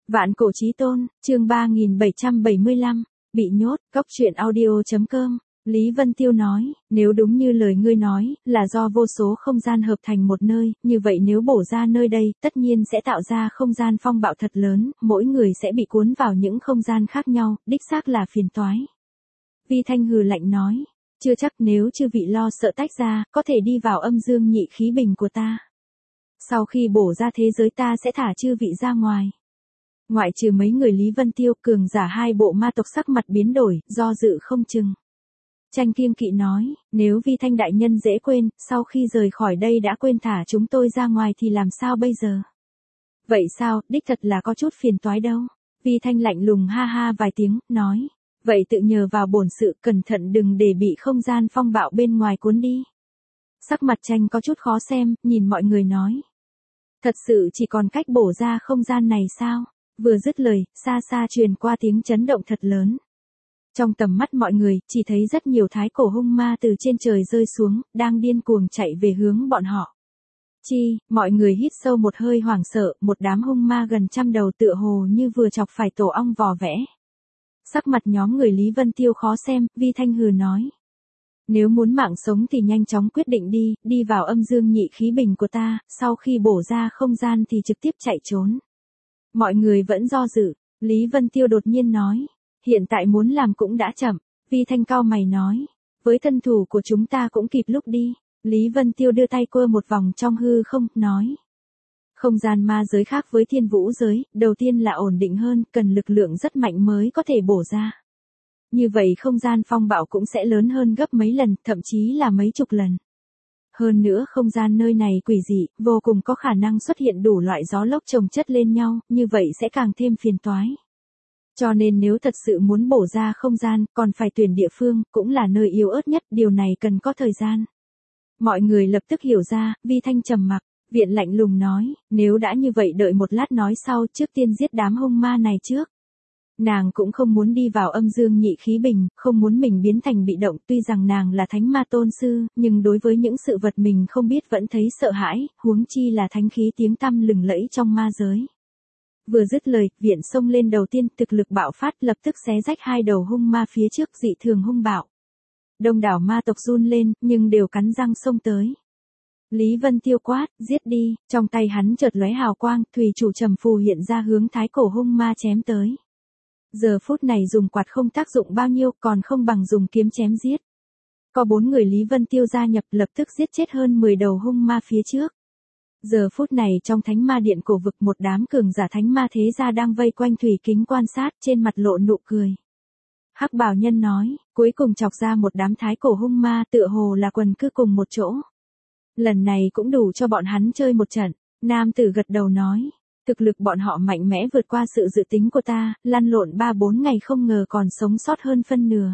Vạn cổ chí tôn, chương 3775, bị nhốt, góc truyện audio.com. Lý Vân Tiêu nói, nếu đúng như lời ngươi nói, là do vô số không gian hợp thành một nơi, như vậy nếu bổ ra nơi đây, tất nhiên sẽ tạo ra không gian phong bạo thật lớn, mỗi người sẽ bị cuốn vào những không gian khác nhau, đích xác là phiền toái. Vi Thanh hừ lạnh nói, chưa chắc nếu chư vị lo sợ tách ra, có thể đi vào âm dương nhị khí bình của ta. Sau khi bổ ra thế giới ta sẽ thả chư vị ra ngoài. Ngoại trừ mấy người Lý Vân Tiêu, cường giả hai bộ ma tộc sắc mặt biến đổi, do dự không chừng. Tranh kiêng kỵ nói, nếu Vi Thanh đại nhân dễ quên, sau khi rời khỏi đây đã quên thả chúng tôi ra ngoài thì làm sao bây giờ? Vậy sao, đích thật là có chút phiền toái đâu. Vi Thanh lạnh lùng ha ha vài tiếng, nói, vậy tự nhờ vào bổn sự, cẩn thận đừng để bị không gian phong bạo bên ngoài cuốn đi. Sắc mặt Tranh có chút khó xem, nhìn mọi người nói. Thật sự chỉ còn cách bổ ra không gian này sao? Vừa dứt lời, xa xa truyền qua tiếng chấn động thật lớn. Trong tầm mắt mọi người, chỉ thấy rất nhiều thái cổ hung ma từ trên trời rơi xuống, đang điên cuồng chạy về hướng bọn họ. Mọi người hít sâu một hơi hoảng sợ, một đám hung ma gần 100 đầu tựa hồ như vừa chọc phải tổ ong vò vẽ. Sắc mặt nhóm người Lý Vân Tiêu khó xem, Vi Thanh hừ nói. Nếu muốn mạng sống thì nhanh chóng quyết định đi vào âm dương nhị khí bình của ta, sau khi bổ ra không gian thì trực tiếp chạy trốn. Mọi người vẫn do dự, Lý Vân Tiêu đột nhiên nói, hiện tại muốn làm cũng đã chậm. Vi Thanh cao mày nói, với thân thủ của chúng ta cũng kịp lúc đi. Lý Vân Tiêu đưa tay quơ một vòng trong hư không, nói. Không gian ma giới khác với thiên vũ giới, đầu tiên là ổn định hơn, cần lực lượng rất mạnh mới có thể bổ ra. Như vậy không gian phong bạo cũng sẽ lớn hơn gấp mấy lần, thậm chí là mấy chục lần. Hơn nữa không gian nơi này quỷ dị, vô cùng có khả năng xuất hiện đủ loại gió lốc chồng chất lên nhau, như vậy sẽ càng thêm phiền toái. Cho nên nếu thật sự muốn bổ ra không gian, còn phải tuyển địa phương, cũng là nơi yếu ớt nhất, điều này cần có thời gian. Mọi người lập tức hiểu ra, Vi Thanh trầm mặc, Viện lạnh lùng nói, nếu đã như vậy đợi một lát nói sau, trước tiên giết đám hung ma này trước. Nàng cũng không muốn đi vào âm dương nhị khí bình, không muốn mình biến thành bị động, tuy rằng nàng là thánh ma tôn sư, nhưng đối với những sự vật mình không biết vẫn thấy sợ hãi, huống chi là thánh khí tiếng tăm lừng lẫy trong ma giới. Vừa dứt lời, Viện xông lên đầu tiên, thực lực bạo phát, lập tức xé rách hai đầu hung ma phía trước, dị thường hung bạo. Đông đảo ma tộc run lên, nhưng đều cắn răng xông tới. Lý Vân Tiêu quát, giết đi, trong tay hắn chợt lóe hào quang, thủy chủ trầm phù hiện ra hướng thái cổ hung ma chém tới. Giờ phút này dùng quạt không tác dụng bao nhiêu, còn không bằng dùng kiếm chém giết. Có 4 người Lý Vân Tiêu gia nhập, lập tức giết chết hơn 10 đầu hung ma phía trước. Giờ phút này trong thánh ma điện cổ vực, một đám cường giả thánh ma thế gia đang vây quanh thủy kính quan sát, trên mặt lộ nụ cười. Hắc bào nhân nói, cuối cùng chọc ra một đám thái cổ hung ma, tựa hồ là quần cư cùng một chỗ. Lần này cũng đủ cho bọn hắn chơi một trận. Nam tử gật đầu nói, thực lực bọn họ mạnh mẽ vượt qua sự dự tính của ta, lăn lộn 3-4 ngày không ngờ còn sống sót hơn phân nửa.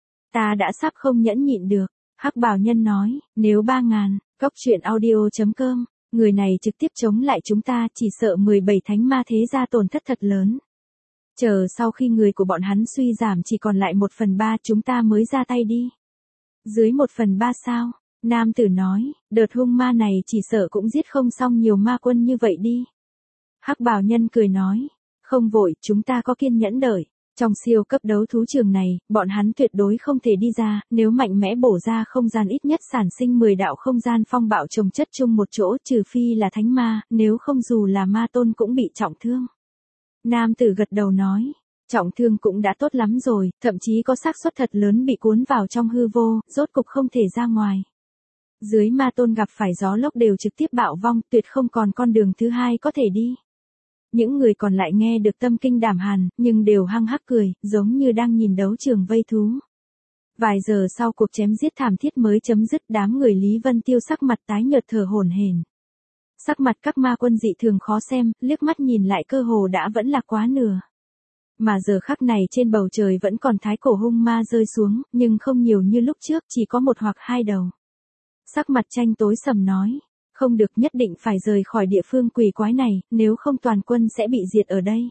Ta đã sắp không nhẫn nhịn được. Hắc bào nhân nói, nếu 3.000, góc truyện audio.com, người này trực tiếp chống lại chúng ta, chỉ sợ 17 thánh ma thế gia tổn thất thật lớn. Chờ sau khi người của bọn hắn suy giảm chỉ còn lại 1/3, chúng ta mới ra tay đi. Dưới 1/3 sao? Nam tử nói, đợt hung ma này chỉ sợ cũng giết không xong nhiều ma quân như vậy đi. Hắc bào nhân cười nói, không vội, chúng ta có kiên nhẫn đợi. Trong siêu cấp đấu thú trường này, bọn hắn tuyệt đối không thể đi ra, nếu mạnh mẽ bổ ra không gian ít nhất sản sinh 10 đạo không gian phong bạo chồng chất chung một chỗ, trừ phi là thánh ma, nếu không dù là ma tôn cũng bị trọng thương. Nam tử gật đầu nói, trọng thương cũng đã tốt lắm rồi, thậm chí có xác suất thật lớn bị cuốn vào trong hư vô, rốt cục không thể ra ngoài. Dưới ma tôn gặp phải gió lốc đều trực tiếp bạo vong, tuyệt không còn con đường thứ hai có thể đi. Những người còn lại nghe được tâm kinh đảm hàn, nhưng đều hăng hắc cười, giống như đang nhìn đấu trường vây thú. Vài giờ sau cuộc chém giết thảm thiết mới chấm dứt, đám người Lý Vân Tiêu sắc mặt tái nhợt thở hổn hển. Sắc mặt các ma quân dị thường khó xem, liếc mắt nhìn lại cơ hồ đã vẫn là quá nửa. Mà giờ khắc này trên bầu trời vẫn còn thái cổ hung ma rơi xuống, nhưng không nhiều như lúc trước, chỉ có 1 hoặc 2 đầu. Sắc mặt Tranh tối sầm nói, không được, nhất định phải rời khỏi địa phương quỷ quái này, nếu không toàn quân sẽ bị diệt ở đây.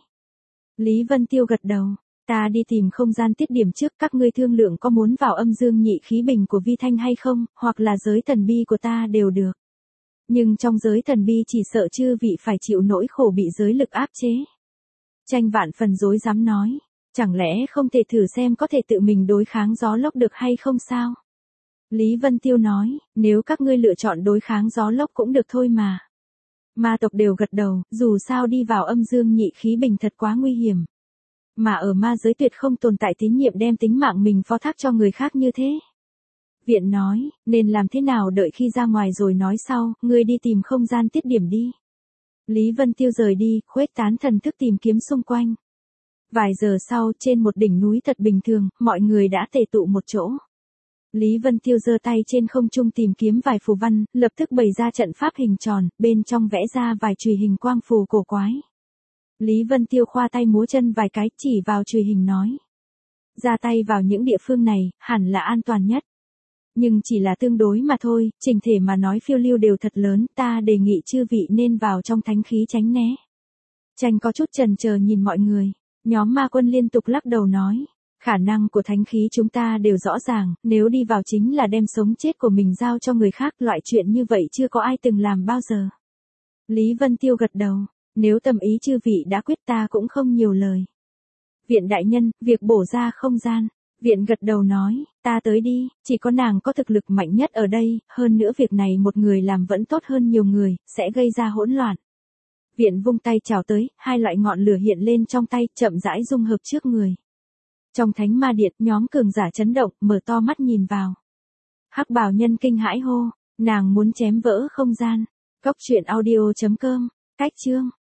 Lý Vân Tiêu gật đầu, ta đi tìm không gian tiết điểm trước, các ngươi thương lượng có muốn vào âm dương nhị khí bình của Vi Thanh hay không, hoặc là giới thần bi của ta đều được. Nhưng trong giới thần bi chỉ sợ chư vị phải chịu nỗi khổ bị giới lực áp chế. Tranh vạn phần rối rắm nói. Chẳng lẽ không thể thử xem có thể tự mình đối kháng gió lốc được hay không sao? Lý Vân Tiêu nói, nếu các ngươi lựa chọn đối kháng gió lốc cũng được thôi mà. Ma tộc đều gật đầu, dù sao đi vào âm dương nhị khí bình thật quá nguy hiểm. Mà ở ma giới tuyệt không tồn tại tín nhiệm đem tính mạng mình phó thác cho người khác như thế. Viện nói, nên làm thế nào đợi khi ra ngoài rồi nói sau, ngươi đi tìm không gian tiết điểm đi. Lý Vân Tiêu rời đi, khuếch tán thần thức tìm kiếm xung quanh. Vài giờ sau, trên một đỉnh núi thật bình thường, mọi người đã tề tụ một chỗ. Lý Vân Tiêu giơ tay trên không trung tìm kiếm vài phù văn, lập tức bày ra trận pháp hình tròn, bên trong vẽ ra vài chùy hình quang phù cổ quái. Lý Vân Tiêu khoa tay múa chân vài cái, chỉ vào chùy hình nói. Ra tay vào những địa phương này, hẳn là an toàn nhất. Nhưng chỉ là tương đối mà thôi, chỉnh thể mà nói phiêu lưu đều thật lớn, ta đề nghị chư vị nên vào trong thánh khí tránh né. Tranh có chút chần chờ nhìn mọi người, nhóm ma quân liên tục lắc đầu nói. Khả năng của thánh khí chúng ta đều rõ ràng, nếu đi vào chính là đem sống chết của mình giao cho người khác, loại chuyện như vậy chưa có ai từng làm bao giờ. Lý Vân Tiêu gật đầu, nếu tâm ý chư vị đã quyết ta cũng không nhiều lời. Viện đại nhân, việc bổ ra không gian. Viện gật đầu nói, ta tới đi, chỉ có nàng có thực lực mạnh nhất ở đây, hơn nữa việc này một người làm vẫn tốt hơn nhiều người, sẽ gây ra hỗn loạn. Viện vung tay chào tới, hai loại ngọn lửa hiện lên trong tay, chậm rãi dung hợp trước người. Trong thánh ma điện, nhóm cường giả chấn động, mở to mắt nhìn vào. Hắc bào nhân kinh hãi hô, nàng muốn chém vỡ không gian. Cốc truyện audio.com, cách chương.